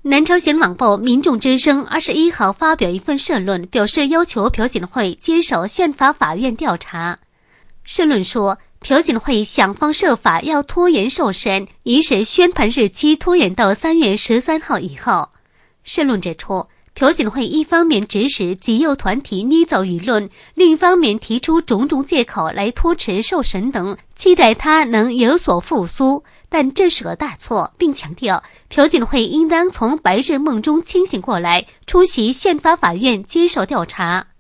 南朝鲜网报民众之声21号发表一份社论，表示要求朴槿惠接受宪法法院调查。社论说，朴槿惠想方设法要拖延受审，以使宣判日期拖延到3月13号以后。社论指出，朴槿惠一方面指使极右团体捏造舆论，另一方面提出种种借口来拖迟受审等，期待他能有所复苏，但这是个大错，并强调朴槿惠应当从白日梦中清醒过来，出席宪法法院接受调查。